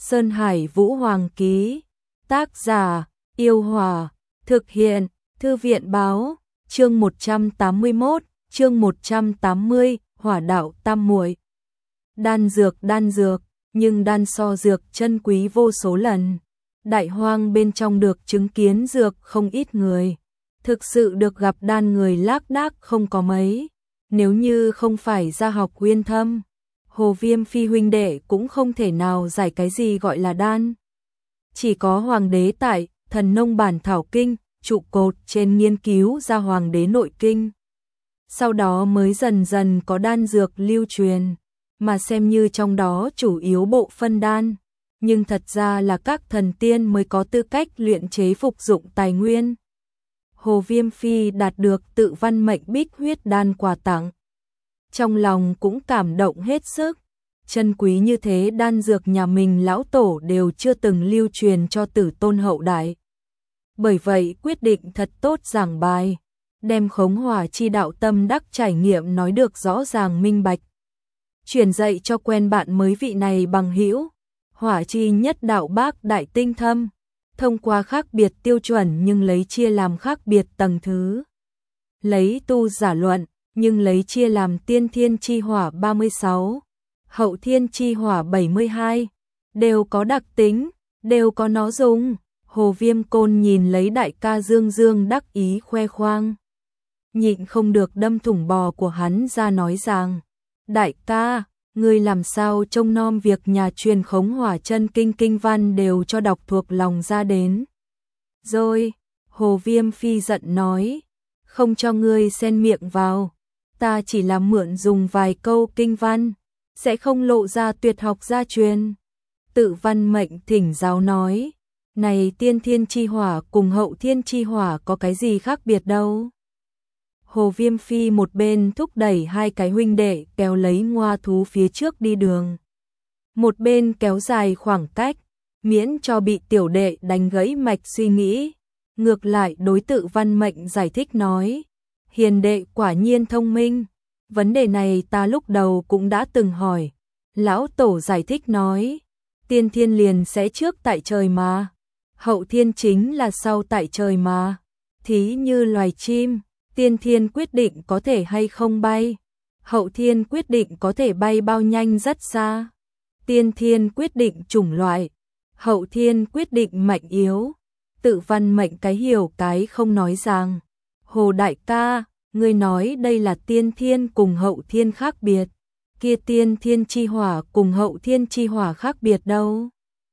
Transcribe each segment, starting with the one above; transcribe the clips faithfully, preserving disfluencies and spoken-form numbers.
Sơn Hải Vũ Hoàng ký. Tác giả: Yêu Hòa. Thực hiện: Thư viện báo. Chương một trăm tám mươi mốt, chương một trăm tám mươi, Hỏa đạo tam muội. Đan dược, đan dược, nhưng đan so dược chân quý vô số lần. Đại hoang bên trong được chứng kiến dược không ít người. Thực sự được gặp đan người lác đác không có mấy. Nếu như không phải gia học uyên thâm, Hồ Viêm Phi huynh đệ cũng không thể nào giải cái gì gọi là đan. Chỉ có hoàng đế tại Thần Nông Bản Thảo Kinh, trụ cột trên nghiên cứu ra hoàng đế nội kinh. Sau đó mới dần dần có đan dược lưu truyền, mà xem như trong đó chủ yếu bộ phân đan. Nhưng thật ra là các thần tiên mới có tư cách luyện chế phục dụng tài nguyên. Hồ Viêm Phi đạt được Tự Văn Mệnh Bích huyết đan quà tặng. Trong lòng cũng cảm động hết sức. Chân quý như thế đan dược nhà mình lão tổ đều chưa từng lưu truyền cho tử tôn hậu đại. Bởi vậy quyết định thật tốt giảng bài, đem khống hỏa chi đạo tâm đắc trải nghiệm nói được rõ ràng minh bạch. Truyền dạy cho quen bạn mới vị này bằng hữu. Hỏa chi nhất đạo bác đại tinh thâm, thông qua khác biệt tiêu chuẩn nhưng lấy chia làm khác biệt tầng thứ. Lấy tu giả luận, nhưng lấy chia làm tiên thiên chi hỏa ba mươi sáu, hậu thiên chi hỏa bảy mươi hai, đều có đặc tính, đều có nó dùng. Hồ Viêm Côn nhìn lấy đại ca Dương Dương đắc ý khoe khoang, nhịn không được đâm thủng bò của hắn ra nói rằng: đại ca, ngươi làm sao trông nom việc nhà truyền khống hỏa chân kinh kinh văn đều cho đọc thuộc lòng ra đến. Rồi, Hồ Viêm Phi giận nói, không cho ngươi xen miệng vào, ta chỉ là mượn dùng vài câu kinh văn, sẽ không lộ ra tuyệt học gia truyền. Tự Văn Mệnh Thỉnh giáo nói, này tiên thiên chi hỏa cùng hậu thiên chi hỏa có cái gì khác biệt đâu. Hồ Viêm Phi một bên thúc đẩy hai cái huynh đệ kéo lấy ngoa thú phía trước đi đường, một bên kéo dài khoảng cách, miễn cho bị tiểu đệ đánh gãy mạch suy nghĩ. Ngược lại đối Tự Văn Mệnh giải thích nói, hiền đệ quả nhiên thông minh, vấn đề này ta lúc đầu cũng đã từng hỏi. Lão tổ giải thích nói, tiên thiên liền sẽ trước tại trời mà, hậu thiên chính là sau tại trời mà. Thí như loài chim, tiên thiên quyết định có thể hay không bay, hậu thiên quyết định có thể bay bao nhanh rất xa. Tiên thiên quyết định chủng loại, hậu thiên quyết định mạnh yếu. Tự Văn Mệnh cái hiểu cái không nói rằng, Hồ đại ca, ngươi nói đây là tiên thiên cùng hậu thiên khác biệt, kia tiên thiên chi hỏa cùng hậu thiên chi hỏa khác biệt đâu.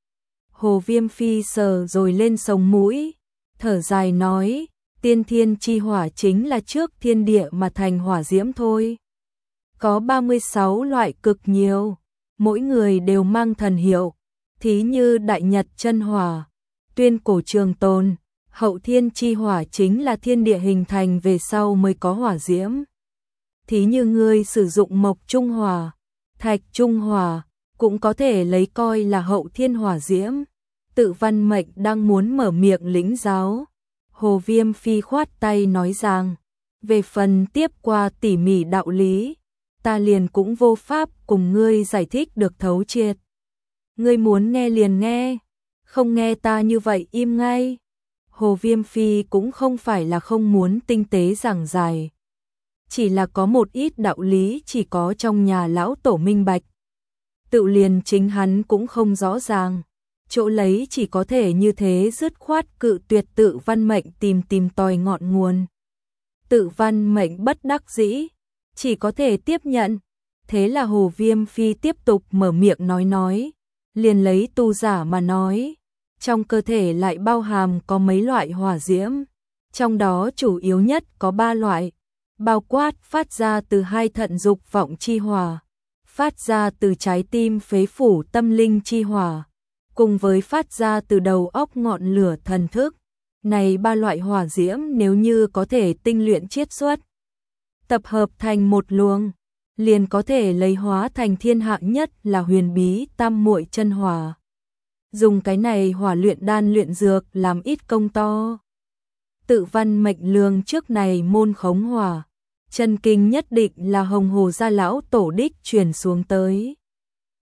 Hồ Viêm Phi sờ rồi lên sống mũi, thở dài nói, tiên thiên chi hỏa chính là trước thiên địa mà thành hỏa diễm thôi. Có ba mươi sáu loại cực nhiều, mỗi người đều mang thần hiệu, thí như đại nhật chân hỏa, tuyên cổ trường tồn. Hậu thiên chi hỏa chính là thiên địa hình thành về sau mới có hỏa diễm. Thí như ngươi sử dụng mộc trung hỏa, thạch trung hỏa, cũng có thể lấy coi là hậu thiên hỏa diễm. Tự Văn Mệnh đang muốn mở miệng lĩnh giáo, Hồ Viêm Phi khoát tay nói rằng, về phần tiếp qua tỉ mỉ đạo lý, ta liền cũng vô pháp cùng ngươi giải thích được thấu triệt. Ngươi muốn nghe liền nghe, không nghe ta như vậy im ngay. Hồ Viêm Phi cũng không phải là không muốn tinh tế giảng giải, chỉ là có một ít đạo lý chỉ có trong nhà lão tổ minh bạch. Tự liền chính hắn cũng không rõ ràng, chỗ lấy chỉ có thể như thế dứt khoát cự tuyệt. Tự Văn Mệnh tìm tìm tòi ngọn nguồn. Tự Văn Mệnh bất đắc dĩ, chỉ có thể tiếp nhận. Thế là Hồ Viêm Phi tiếp tục mở miệng nói nói, liền lấy tu giả mà nói, trong cơ thể lại bao hàm có mấy loại hỏa diễm, trong đó chủ yếu nhất có ba loại, bao quát phát ra từ hai thận dục vọng chi hỏa, phát ra từ trái tim phế phủ tâm linh chi hỏa, cùng với phát ra từ đầu óc ngọn lửa thần thức. Này ba loại hỏa diễm nếu như có thể tinh luyện chiết xuất, tập hợp thành một luồng, liền có thể lấy hóa thành thiên hạ nhất là huyền bí tam muội chân hỏa. Dùng cái này hỏa luyện đan luyện dược làm ít công to. Tự Văn Mệnh lương trước này môn khống hỏa, chân kinh nhất định là Hồng Hồ gia lão tổ đích truyền xuống tới.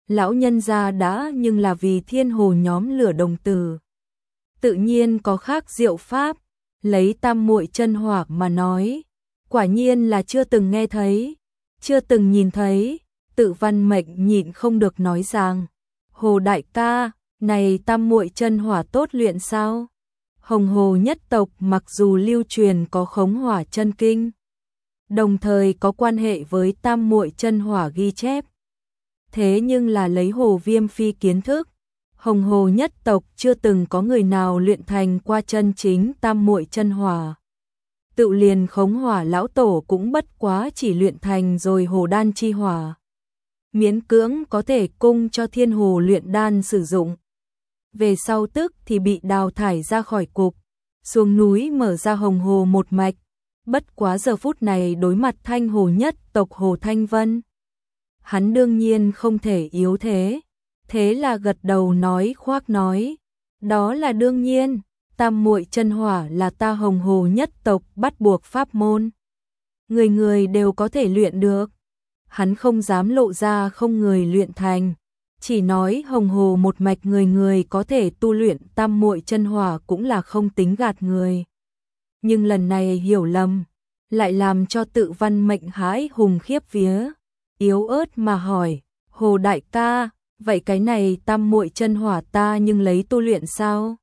Lão nhân gia đã nhưng là vì thiên hồ nhóm lửa đồng tử. Tự nhiên có khác diệu pháp, lấy tam muội chân hỏa mà nói. Quả nhiên là chưa từng nghe thấy, chưa từng nhìn thấy, Tự Văn Mệnh nhịn không được nói rằng. Hồ đại ca, này tam muội chân hỏa tốt luyện sao? Hồng Hồ nhất tộc mặc dù lưu truyền có khống hỏa chân kinh, đồng thời có quan hệ với tam muội chân hỏa ghi chép. Thế nhưng là lấy Hồ Viêm Phi kiến thức, Hồng Hồ nhất tộc chưa từng có người nào luyện thành qua chân chính tam muội chân hỏa. Tự liền khống hỏa lão tổ cũng bất quá chỉ luyện thành rồi hồ đan chi hỏa. Miễn cưỡng có thể cung cho thiên hồ luyện đan sử dụng. Về sau tức thì bị đào thải ra khỏi cục, xuống núi mở ra Hồng Hồ một mạch. Bất quá giờ phút này đối mặt Thanh Hồ nhất tộc Hồ Thanh Vân, hắn đương nhiên không thể yếu thế, thế là gật đầu nói khoác nói, đó là đương nhiên, tam muội chân hỏa là ta Hồng Hồ nhất tộc bắt buộc pháp môn. Người người đều có thể luyện được. Hắn không dám lộ ra không người luyện thành, chỉ nói Hồng Hồ một mạch người người có thể tu luyện tam muội chân hỏa cũng là không tính gạt người. Nhưng lần này hiểu lầm, lại làm cho Tự Văn Mệnh hãi hùng khiếp vía, yếu ớt mà hỏi, Hồ đại ca, vậy cái này tam muội chân hỏa ta nhưng lấy tu luyện sao?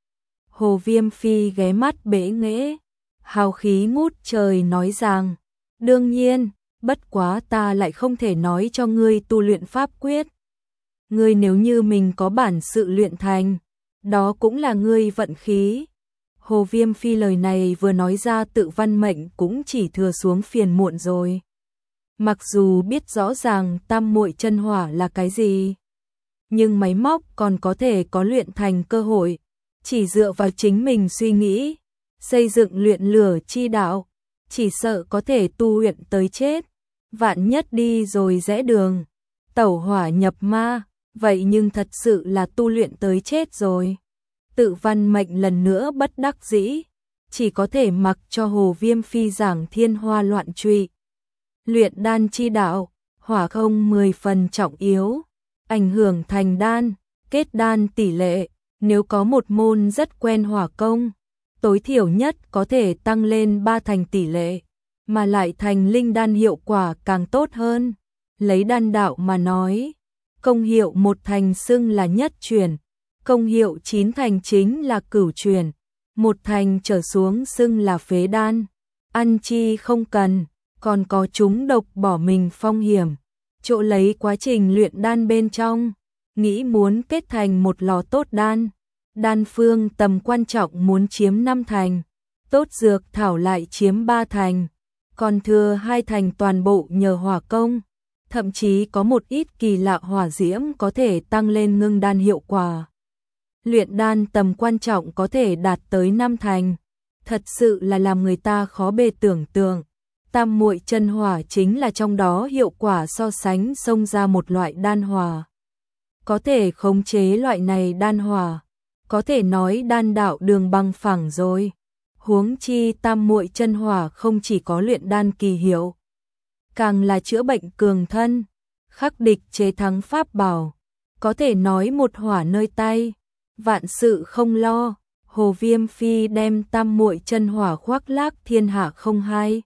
Hồ Viêm Phi ghé mắt bể nghễ, hào khí ngút trời nói rằng, đương nhiên, bất quá ta lại không thể nói cho ngươi tu luyện pháp quyết. Ngươi nếu như mình có bản sự luyện thành, đó cũng là ngươi vận khí. Hồ Viêm Phi lời này vừa nói ra Tự Văn Mệnh cũng chỉ thừa xuống phiền muộn rồi. Mặc dù biết rõ ràng tam muội chân hỏa là cái gì, nhưng máy móc còn có thể có luyện thành cơ hội, chỉ dựa vào chính mình suy nghĩ, xây dựng luyện lửa chi đạo, chỉ sợ có thể tu luyện tới chết, vạn nhất đi rồi rẽ đường, tẩu hỏa nhập ma, vậy nhưng thật sự là tu luyện tới chết rồi. Tự Văn Mệnh lần nữa bất đắc dĩ, chỉ có thể mặc cho Hồ Viêm Phi giảng thiên hoa loạn truy. Luyện đan chi đạo, hỏa không mười phần trọng yếu, ảnh hưởng thành đan, kết đan tỷ lệ, nếu có một môn rất quen hỏa công, tối thiểu nhất có thể tăng lên ba thành tỷ lệ, mà lại thành linh đan hiệu quả càng tốt hơn. Lấy đan đạo mà nói, công hiệu một thành xưng là nhất truyền, công hiệu chín thành chính là cửu truyền, một thành trở xuống xưng là phế đan, ăn chi không cần, còn có chúng độc bỏ mình phong hiểm, chỗ lấy quá trình luyện đan bên trong, nghĩ muốn kết thành một lò tốt đan, đan phương tầm quan trọng muốn chiếm năm thành, tốt dược thảo lại chiếm ba thành, còn thừa hai thành toàn bộ nhờ hỏa công, thậm chí có một ít kỳ lạ hỏa diễm có thể tăng lên ngưng đan hiệu quả. Luyện đan tầm quan trọng có thể đạt tới năm thành, thật sự là làm người ta khó bề tưởng tượng. Tam muội chân hỏa chính là trong đó hiệu quả so sánh xông ra một loại đan hỏa. Có thể khống chế loại này đan hỏa, có thể nói đan đạo đường bằng phẳng rồi. Huống chi tam muội chân hỏa không chỉ có luyện đan kỳ hiệu, càng là chữa bệnh cường thân, khắc địch chế thắng pháp bảo, có thể nói một hỏa nơi tay, vạn sự không lo. Hồ Viêm Phi đem tam muội chân hỏa khoác lác thiên hạ không hai.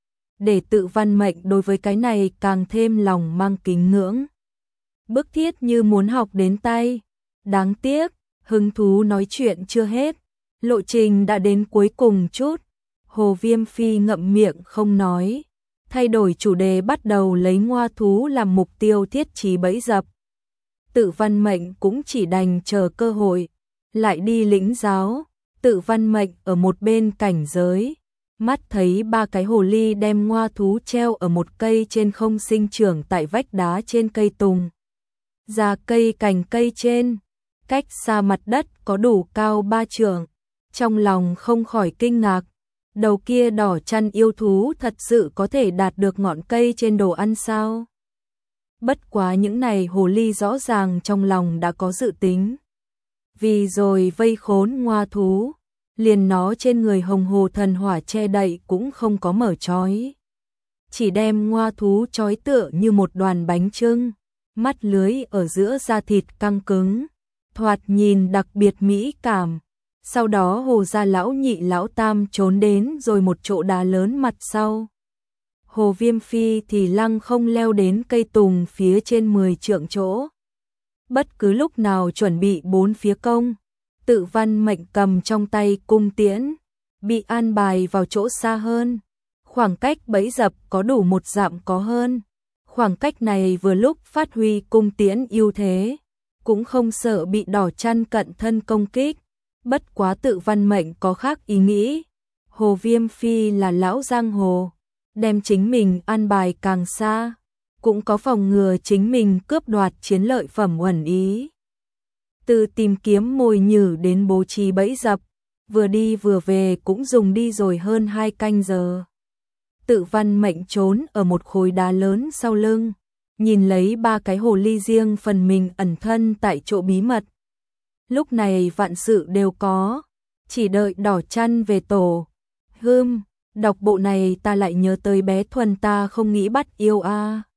Để Tự Văn Mệnh đối với cái này càng thêm lòng mang kính ngưỡng, bức thiết như muốn học đến tay. Đáng tiếc, hứng thú nói chuyện chưa hết, lộ trình đã đến cuối cùng chút. Hồ Viêm Phi ngậm miệng không nói, thay đổi chủ đề bắt đầu lấy ngoa thú làm mục tiêu thiết trí bẫy dập. Tự Văn Mệnh cũng chỉ đành chờ cơ hội, lại đi lĩnh giáo. Tự Văn Mệnh ở một bên cảnh giới, mắt thấy ba cái hồ ly đem ngoa thú treo ở một cây trên không sinh trưởng tại vách đá trên cây tùng. Ra cây cành cây trên, cách xa mặt đất có đủ cao ba trượng, trong lòng không khỏi kinh ngạc. Đầu kia đỏ chăn yêu thú thật sự có thể đạt được ngọn cây trên đồ ăn sao? Bất quá những này hồ ly rõ ràng trong lòng đã có dự tính. Vì rồi vây khốn ngoa thú, liền nó trên người hồng hồ thần hỏa che đậy cũng không có mở trói. Chỉ đem ngoa thú trói tựa như một đoàn bánh chưng, mắt lưới ở giữa da thịt căng cứng, thoạt nhìn đặc biệt mỹ cảm. Sau đó Hồ gia lão nhị lão tam trốn đến rồi một chỗ đá lớn mặt sau. Hồ Viêm Phi thì lăng không leo đến cây tùng phía trên mười trượng chỗ. Bất cứ lúc nào chuẩn bị bốn phía công, Tự Văn Mệnh cầm trong tay cung tiễn, bị an bài vào chỗ xa hơn. Khoảng cách bẫy dập có đủ một dặm có hơn. Khoảng cách này vừa lúc phát huy cung tiễn ưu thế, cũng không sợ bị đỏ chăn cận thân công kích. Bất quá Tự Văn Mệnh có khác ý nghĩ. Hồ Viêm Phi là lão giang hồ, đem chính mình an bài càng xa, cũng có phòng ngừa chính mình cướp đoạt chiến lợi phẩm uẩn ý. Từ tìm kiếm mồi nhử đến bố trí bẫy dập, vừa đi vừa về cũng dùng đi rồi hơn hai canh giờ. Tự Văn Mệnh trốn ở một khối đá lớn sau lưng, nhìn lấy ba cái hồ ly riêng phần mình ẩn thân tại chỗ bí mật. Lúc này vạn sự đều có, chỉ đợi đỏ chăn về tổ. Hưm, đọc bộ này ta lại nhớ tới bé Thuần ta không nghĩ bắt yêu a. À.